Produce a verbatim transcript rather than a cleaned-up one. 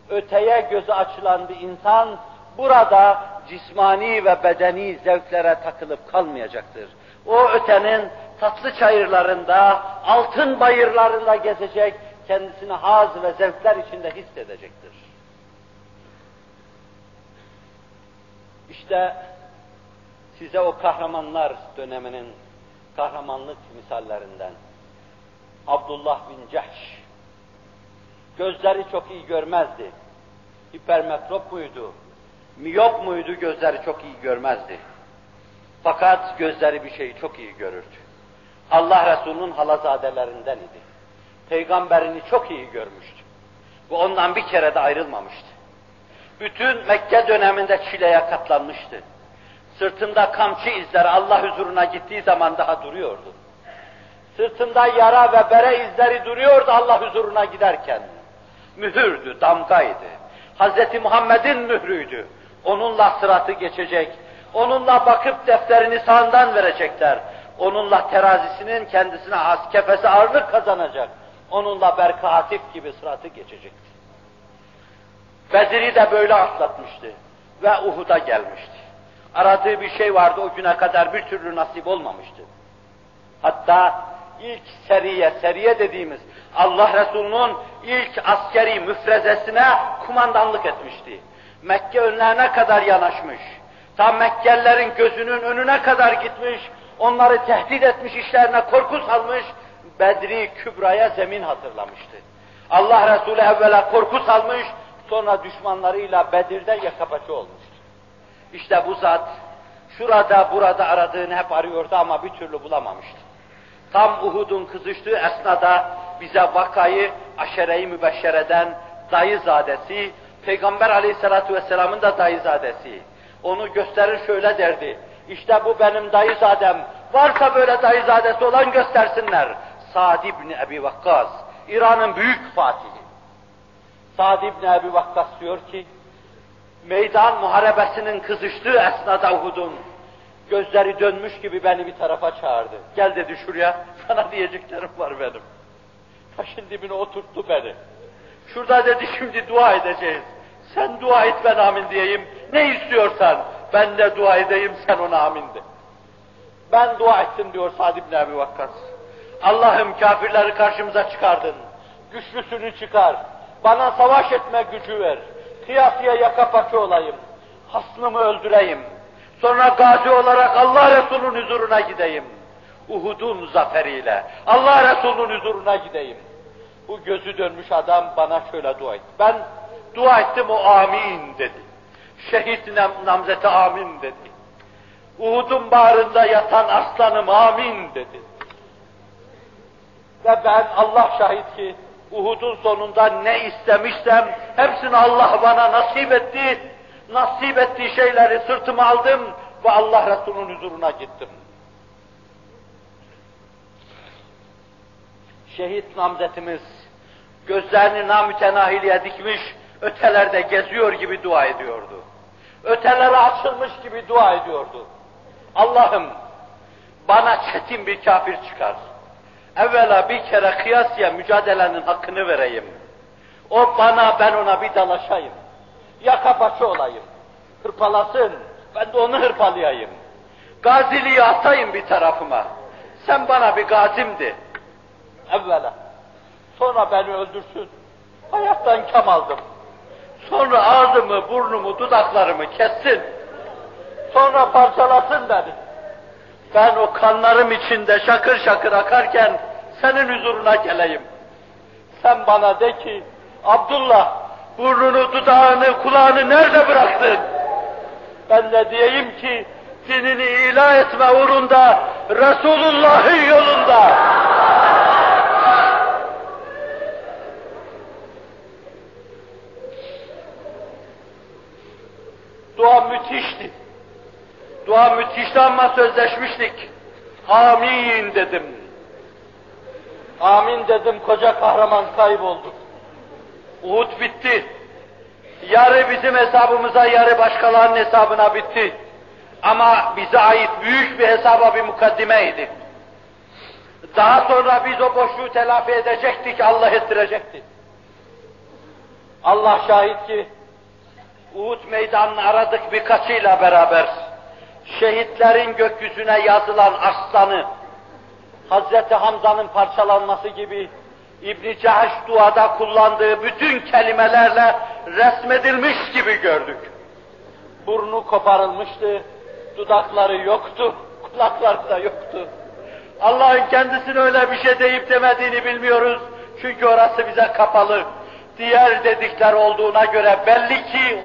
öteye gözü açılan bir insan, burada cismani ve bedeni zevklere takılıp kalmayacaktır. O ötenin tatlı çayırlarında, altın bayırlarında gezecek, kendisini haz ve zevkler içinde hissedecektir. İşte size o kahramanlar döneminin kahramanlık misallerinden Abdullah bin Cehş, gözleri çok iyi görmezdi. Hipermetrop muydu? Miyop muydu? Gözleri çok iyi görmezdi. Fakat gözleri bir şeyi çok iyi görürdü. Allah Resulü'nün halazadelerinden idi. Peygamberini çok iyi görmüştü. Ve ondan bir kere de ayrılmamıştı. Bütün Mekke döneminde çileye katlanmıştı. Sırtında kamçı izleri Allah huzuruna gittiği zaman daha duruyordu. Sırtında yara ve bere izleri duruyordu Allah huzuruna giderken. Mühürdü, damgaydı. Hazreti Muhammed'in mührüydü. Onunla sıratı geçecek, onunla bakıp defterini sağından verecekler. Onunla terazisinin kendisine has kefesi ağırlık kazanacak. Onunla Berk Hatip gibi sıratı geçecekti. Bedir'i de böyle atlatmıştı ve Uhud'a gelmişti. Aradığı bir şey vardı, o güne kadar bir türlü nasip olmamıştı. Hatta ilk seriye, seriye dediğimiz Allah Resulü'nün ilk askeri müfrezesine kumandanlık etmişti. Mekke önlerine kadar yanaşmış, tam Mekkelilerin gözünün önüne kadar gitmiş, onları tehdit etmiş, işlerine korku salmış, Bedri Kübra'ya zemin hazırlamıştı. Allah Resulü evvela korku salmış, sonra düşmanlarıyla Bedir'de yakapaçı olmuştu. İşte bu zat, şurada burada aradığını hep arıyordu ama bir türlü bulamamıştı. Tam Uhud'un kızıştığı esnada bize vakayı aşere-i mübeşşereden dayızadesi, Peygamber aleyhissalatu vesselamın da dayızadesi, onu gösterir şöyle derdi, işte bu benim dayızadem, varsa böyle dayızadesi olan göstersinler. Sa'd ibn Ebi Vakkas, İran'ın büyük fatihi. Sa'd ibn Ebi Vakkas diyor ki, meydan muharebesinin kızıştığı esnada Uhud'un, gözleri dönmüş gibi beni bir tarafa çağırdı. Gel dedi şuraya, sana diyeceklerim var benim. Taşın dibine oturttu beni. Şurada dedi şimdi dua edeceğiz. Sen dua et ben amin diyeyim. Ne istiyorsan ben de dua edeyim sen ona amin de. Ben dua ettim diyor Sa'd ibn Ebi Vakkas. Allah'ım kafirleri karşımıza çıkardın. Güçlüsünü çıkar. Bana savaş etme gücü ver. Kıyasıya yaka paça olayım. Hasmımı öldüreyim. Sonra gazi olarak Allah Resulü'nün huzuruna gideyim. Uhud'un zaferiyle Allah Resulü'nün huzuruna gideyim. Bu gözü dönmüş adam bana şöyle dua etti. Ben dua ettim, o amin dedi. Şehit nam namzeti amin dedi. Uhud'un bağrında yatan aslanım amin dedi. Ve ben Allah şahit ki Uhud'un sonunda ne istemişsem hepsini Allah bana nasip etti. Nasip ettiği şeyleri sırtıma aldım ve Allah Resulü'nün huzuruna gittim. Şehit namzetimiz gözlerini namütenahiliye dikmiş, ötelerde geziyor gibi dua ediyordu. Ötelere açılmış gibi dua ediyordu. Allah'ım bana çetin bir kafir çıkar. Evvela bir kere kıyasıya mücadelenin hakkını vereyim. O bana, ben ona bir dalaşayım. Yaka paça olayım. Hırpalasın, ben de onu hırpalayayım. Gaziliği atayım bir tarafıma. Sen bana bir gazimdi. Evvela. Sonra beni öldürsün. Hayattan kam aldım. Sonra ağzımı, burnumu, dudaklarımı kessin. Sonra parçalasın beni. Ben o kanlarım içinde şakır şakır akarken senin huzuruna geleyim. Sen bana de ki, Abdullah, burnunu, dudağını, kulağını nerede bıraktın? Ben de diyeyim ki, dinini ilah etme uğrunda, Resulullah'ın yolunda. Dua müthişti. Dua müthişti ama sözleşmiştik. Amin dedim. Amin dedim, koca kahraman kayboldu. Uhud bitti. Yarı bizim hesabımıza, yarı başkalarının hesabına bitti. Ama bize ait büyük bir hesaba bir mukaddimeydi. Daha sonra biz o boşluğu telafi edecektik, Allah ettirecekti. Allah şahit ki, Uhud meydanını aradık birkaçıyla beraber, şehitlerin gökyüzüne yazılan aslanı, Hazreti Hamza'nın parçalanması gibi, İbn-i Cahş duada kullandığı bütün kelimelerle resmedilmiş gibi gördük. Burnu koparılmıştı, dudakları yoktu, kulakları da yoktu. Allah'ın kendisine öyle bir şey deyip demediğini bilmiyoruz. Çünkü orası bize kapalı. Diğer dedikler olduğuna göre belli ki